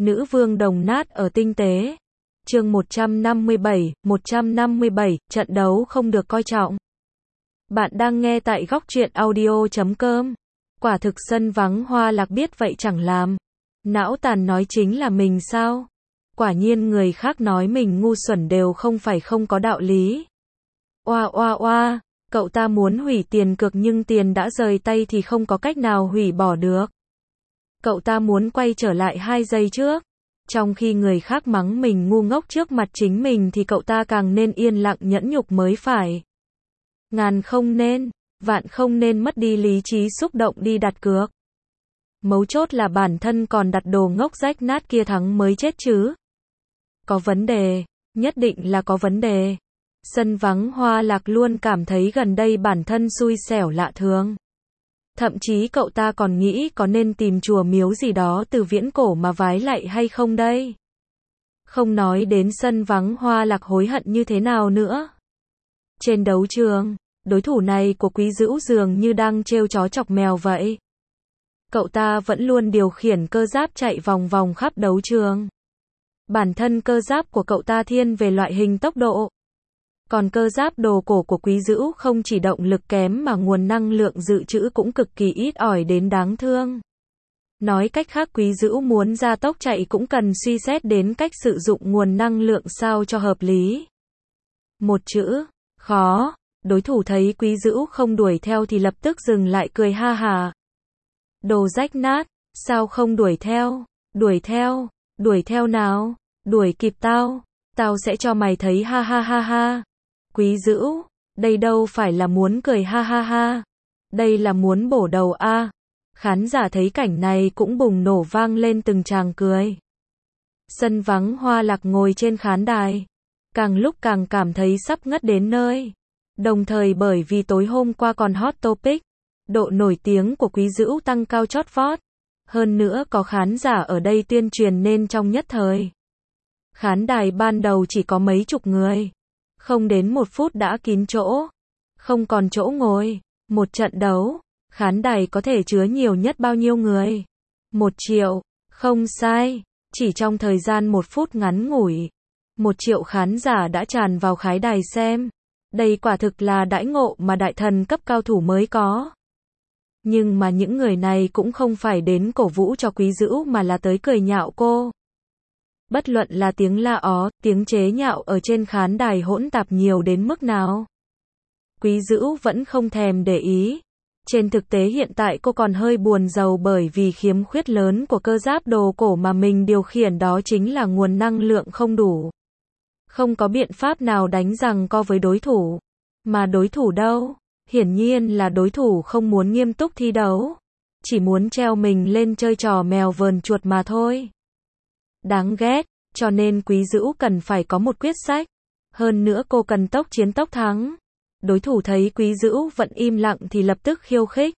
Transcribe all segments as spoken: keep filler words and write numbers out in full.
Nữ vương đồng nát ở tinh tế. Chương một trăm năm mươi bảy, một trăm năm mươi bảy, trận đấu không được coi trọng. Bạn đang nghe tại góc truyện audio chấm com. Quả thực sân vắng hoa lạc biết vậy chẳng làm. Não tàn nói chính là mình sao? Quả nhiên người khác nói mình ngu xuẩn đều không phải không có đạo lý. Oa oa oa, cậu ta muốn hủy tiền cược nhưng tiền đã rời tay thì không có cách nào hủy bỏ được. Cậu ta muốn quay trở lại hai giây trước. Trong khi người khác mắng mình ngu ngốc trước mặt chính mình thì cậu ta càng nên yên lặng nhẫn nhục mới phải. Ngàn không nên, vạn không nên mất đi lý trí xúc động đi đặt cược. Mấu chốt là bản thân còn đặt đồ ngốc rách nát kia thắng mới chết chứ. Có vấn đề, nhất định là có vấn đề. Sân vắng hoa lạc luôn cảm thấy gần đây bản thân xui xẻo lạ thường. Thậm chí cậu ta còn nghĩ có nên tìm chùa miếu gì đó từ viễn cổ mà vái lạy hay không đây. Không nói đến sân vắng hoa lạc hối hận như thế nào nữa. Trên đấu trường, đối thủ này của Quý Dữu dường như đang trêu chó chọc mèo vậy. Cậu ta vẫn luôn điều khiển cơ giáp chạy vòng vòng khắp đấu trường. Bản thân cơ giáp của cậu ta thiên về loại hình tốc độ. Còn cơ giáp đồ cổ của Quý Dữu không chỉ động lực kém mà nguồn năng lượng dự trữ cũng cực kỳ ít ỏi đến đáng thương. Nói cách khác Quý Dữu muốn gia tốc chạy cũng cần suy xét đến cách sử dụng nguồn năng lượng sao cho hợp lý. Một chữ, khó. Đối thủ thấy Quý Dữu không đuổi theo thì lập tức dừng lại cười ha hà. Đồ rách nát, sao không đuổi theo? Đuổi theo, đuổi theo nào? Đuổi kịp tao, tao sẽ cho mày thấy ha ha ha ha. Quý Dữu, đây đâu phải là muốn cười ha ha ha. Đây là muốn bổ đầu a. À. Khán giả thấy cảnh này cũng bùng nổ vang lên từng tràng cười. Sân vắng hoa lạc ngồi trên khán đài. Càng lúc càng cảm thấy sắp ngất đến nơi. Đồng thời bởi vì tối hôm qua còn hot topic. Độ nổi tiếng của Quý Dữu tăng cao chót vót. Hơn nữa có khán giả ở đây tuyên truyền nên trong nhất thời. Khán đài ban đầu chỉ có mấy chục người. Không đến một phút đã kín chỗ. Không còn chỗ ngồi. Một trận đấu, khán đài có thể chứa nhiều nhất bao nhiêu người? Một triệu. Không sai. Chỉ trong thời gian một phút ngắn ngủi. Một triệu khán giả đã tràn vào khái đài xem. Đây quả thực là đãi ngộ mà đại thần cấp cao thủ mới có. Nhưng mà những người này cũng không phải đến cổ vũ cho Quý Dữu mà là tới cười nhạo cô. Bất luận là tiếng la ó, tiếng chế nhạo ở trên khán đài hỗn tạp nhiều đến mức nào. Quý Dữu vẫn không thèm để ý. Trên thực tế hiện tại cô còn hơi buồn rầu bởi vì khiếm khuyết lớn của cơ giáp đồ cổ mà mình điều khiển đó chính là nguồn năng lượng không đủ. Không có biện pháp nào đánh giằng co với đối thủ. Mà đối thủ đâu? Hiển nhiên là đối thủ không muốn nghiêm túc thi đấu. Chỉ muốn treo mình lên chơi trò mèo vờn chuột mà thôi. Đáng ghét, cho nên Quý Dữu cần phải có một quyết sách. Hơn nữa cô cần tốc chiến tốc thắng. Đối thủ thấy Quý Dữu vẫn im lặng thì lập tức khiêu khích.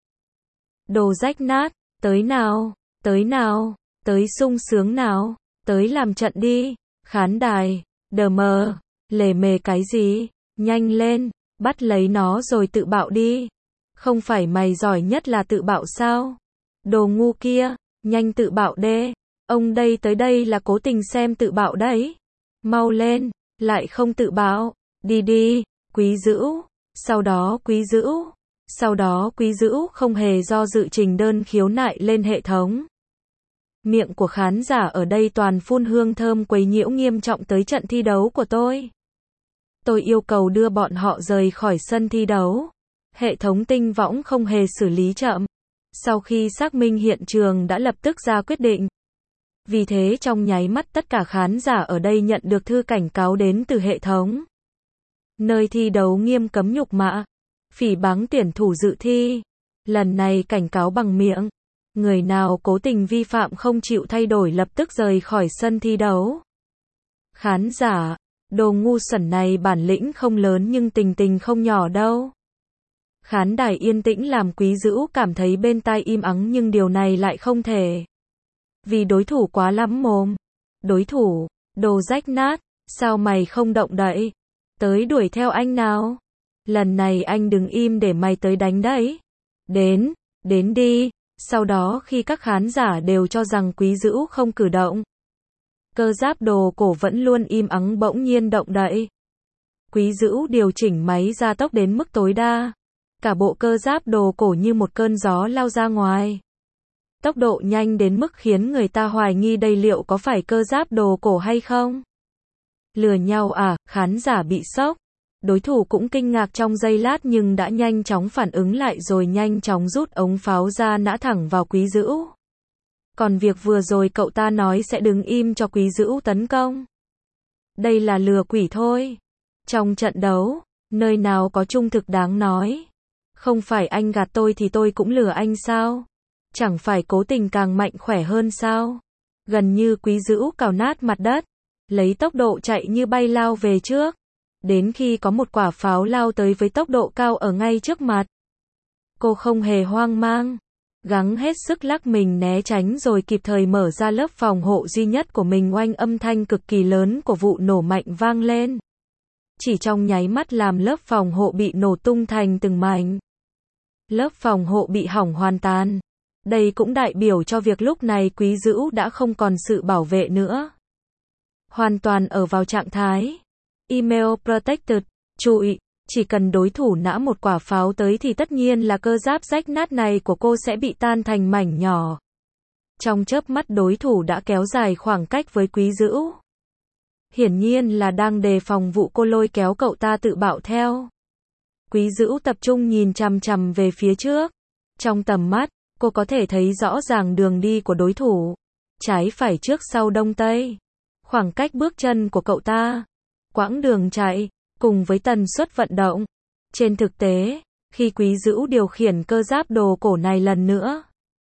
Đồ rách nát, tới nào, tới nào, tới sung sướng nào, tới làm trận đi. Khán đài, đờ mờ, lề mề cái gì, nhanh lên, bắt lấy nó rồi tự bạo đi. Không phải mày giỏi nhất là tự bạo sao? Đồ ngu kia, nhanh tự bạo đê. Ông đây tới đây là cố tình xem tự bạo đấy. Mau lên, lại không tự bạo. Đi đi, Quý Dữu. Sau đó Quý Dữu. Sau đó Quý Dữu không hề do dự trình đơn khiếu nại lên hệ thống. Miệng của khán giả ở đây toàn phun hương thơm quấy nhiễu nghiêm trọng tới trận thi đấu của tôi. Tôi yêu cầu đưa bọn họ rời khỏi sân thi đấu. Hệ thống tinh võng không hề xử lý chậm. Sau khi xác minh hiện trường đã lập tức ra quyết định. Vì thế trong nháy mắt tất cả khán giả ở đây nhận được thư cảnh cáo đến từ hệ thống. Nơi thi đấu nghiêm cấm nhục mạ, phỉ báng tuyển thủ dự thi. Lần này cảnh cáo bằng miệng. Người nào cố tình vi phạm không chịu thay đổi lập tức rời khỏi sân thi đấu. Khán giả, đồ ngu xuẩn này bản lĩnh không lớn nhưng tình tình không nhỏ đâu. Khán đài yên tĩnh làm Quý Dữu cảm thấy bên tai im ắng nhưng điều này lại không thể. Vì đối thủ quá lắm mồm. Đối thủ, đồ rách nát, sao mày không động đậy? Tới đuổi theo anh nào. Lần này anh đừng im để mày tới đánh đấy. Đến, đến đi. Sau đó khi các khán giả đều cho rằng Quý Dữu không cử động, Cơ giáp đồ cổ vẫn luôn im ắng bỗng nhiên động đậy. Quý Dữu điều chỉnh máy gia tốc đến mức tối đa. Cả bộ cơ giáp đồ cổ như một cơn gió lao ra ngoài. Tốc độ nhanh đến mức khiến người ta hoài nghi đây liệu có phải cơ giáp đồ cổ hay không? Lừa nhau à, khán giả bị sốc. Đối thủ cũng kinh ngạc trong giây lát nhưng đã nhanh chóng phản ứng lại rồi nhanh chóng rút ống pháo ra nã thẳng vào Quý Dữu. Còn việc vừa rồi cậu ta nói sẽ đứng im cho Quý Dữu tấn công. Đây là lừa quỷ thôi. Trong trận đấu, nơi nào có trung thực đáng nói. Không phải anh gạt tôi thì tôi cũng lừa anh sao? Chẳng phải cố tình càng mạnh khỏe hơn sao? Gần như Quý Dữu cào nát mặt đất, lấy tốc độ chạy như bay lao về trước. Đến khi có một quả pháo lao tới với tốc độ cao ở ngay trước mặt. Cô không hề hoang mang. Gắng hết sức lắc mình né tránh rồi kịp thời mở ra lớp phòng hộ duy nhất của mình, oanh âm thanh cực kỳ lớn của vụ nổ mạnh vang lên. Chỉ trong nháy mắt làm lớp phòng hộ bị nổ tung thành từng mảnh. Lớp phòng hộ bị hỏng hoàn toàn. Đây cũng đại biểu cho việc lúc này Quý Dữu đã không còn sự bảo vệ nữa. Hoàn toàn ở vào trạng thái Email Protected. Chú ý, chỉ cần đối thủ nã một quả pháo tới thì tất nhiên là cơ giáp rách nát này của cô sẽ bị tan thành mảnh nhỏ. Trong chớp mắt đối thủ đã kéo dài khoảng cách với Quý Dữu. Hiển nhiên là đang đề phòng vụ cô lôi kéo cậu ta tự bạo theo. Quý Dữu tập trung nhìn chằm chằm về phía trước. Trong tầm mắt, cô có thể thấy rõ ràng đường đi của đối thủ. Trái phải trước sau đông tây. Khoảng cách bước chân của cậu ta. Quãng đường chạy, cùng với tần suất vận động. Trên thực tế, khi Quý Dữu điều khiển cơ giáp đồ cổ này lần nữa,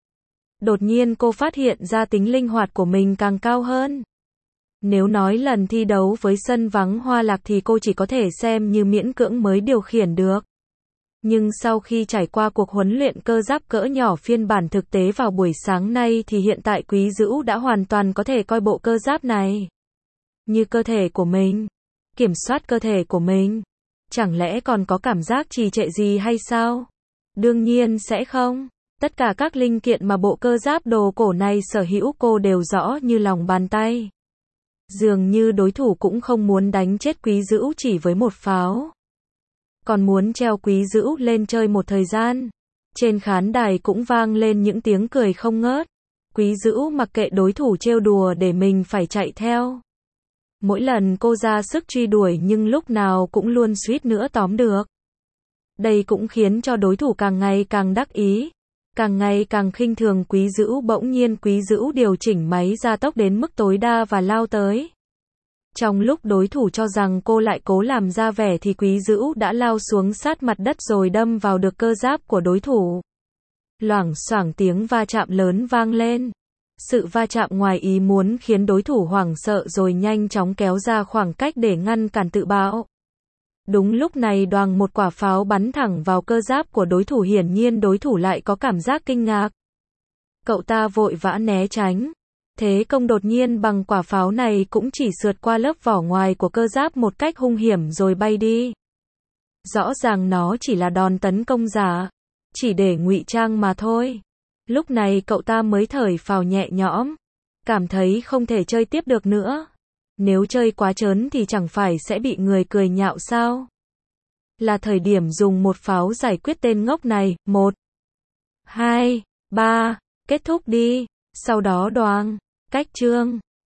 đột nhiên cô phát hiện ra tính linh hoạt của mình càng cao hơn. Nếu nói lần thi đấu với sân vắng Hoa Lạc thì cô chỉ có thể xem như miễn cưỡng mới điều khiển được. Nhưng sau khi trải qua cuộc huấn luyện cơ giáp cỡ nhỏ phiên bản thực tế vào buổi sáng nay thì hiện tại Quý Dữu đã hoàn toàn có thể coi bộ cơ giáp này như cơ thể của mình. Kiểm soát cơ thể của mình. Chẳng lẽ còn có cảm giác trì trệ gì hay sao? Đương nhiên sẽ không. Tất cả các linh kiện mà bộ cơ giáp đồ cổ này sở hữu cô đều rõ như lòng bàn tay. Dường như đối thủ cũng không muốn đánh chết Quý Dữu chỉ với một pháo. Còn muốn treo Quý Dữu lên chơi một thời gian. Trên khán đài cũng vang lên những tiếng cười không ngớt. Quý Dữu mặc kệ đối thủ trêu đùa để mình phải chạy theo. Mỗi lần cô ra sức truy đuổi nhưng lúc nào cũng luôn suýt nữa tóm được. Đây cũng khiến cho đối thủ càng ngày càng đắc ý, càng ngày càng khinh thường Quý Dữu. Bỗng nhiên Quý Dữu điều chỉnh máy gia tốc đến mức tối đa và lao tới. Trong lúc đối thủ cho rằng cô lại cố làm ra vẻ thì Quý Dữu đã lao xuống sát mặt đất rồi đâm vào được cơ giáp của đối thủ. Loảng xoảng tiếng va chạm lớn vang lên. Sự va chạm ngoài ý muốn khiến đối thủ hoảng sợ rồi nhanh chóng kéo ra khoảng cách để ngăn cản tự bạo. Đúng lúc này đoàng một quả pháo bắn thẳng vào cơ giáp của đối thủ, hiển nhiên đối thủ lại có cảm giác kinh ngạc. Cậu ta vội vã né tránh. Thế công đột nhiên bằng quả pháo này cũng chỉ sượt qua lớp vỏ ngoài của cơ giáp một cách hung hiểm rồi bay đi. Rõ ràng nó chỉ là đòn tấn công giả, chỉ để ngụy trang mà thôi. Lúc này cậu ta mới thở phào nhẹ nhõm, cảm thấy không thể chơi tiếp được nữa. Nếu chơi quá trớn thì chẳng phải sẽ bị người cười nhạo sao? Là thời điểm dùng một pháo giải quyết tên ngốc này. Một, hai, ba, kết thúc đi. Sau đó đoàng, cách chương.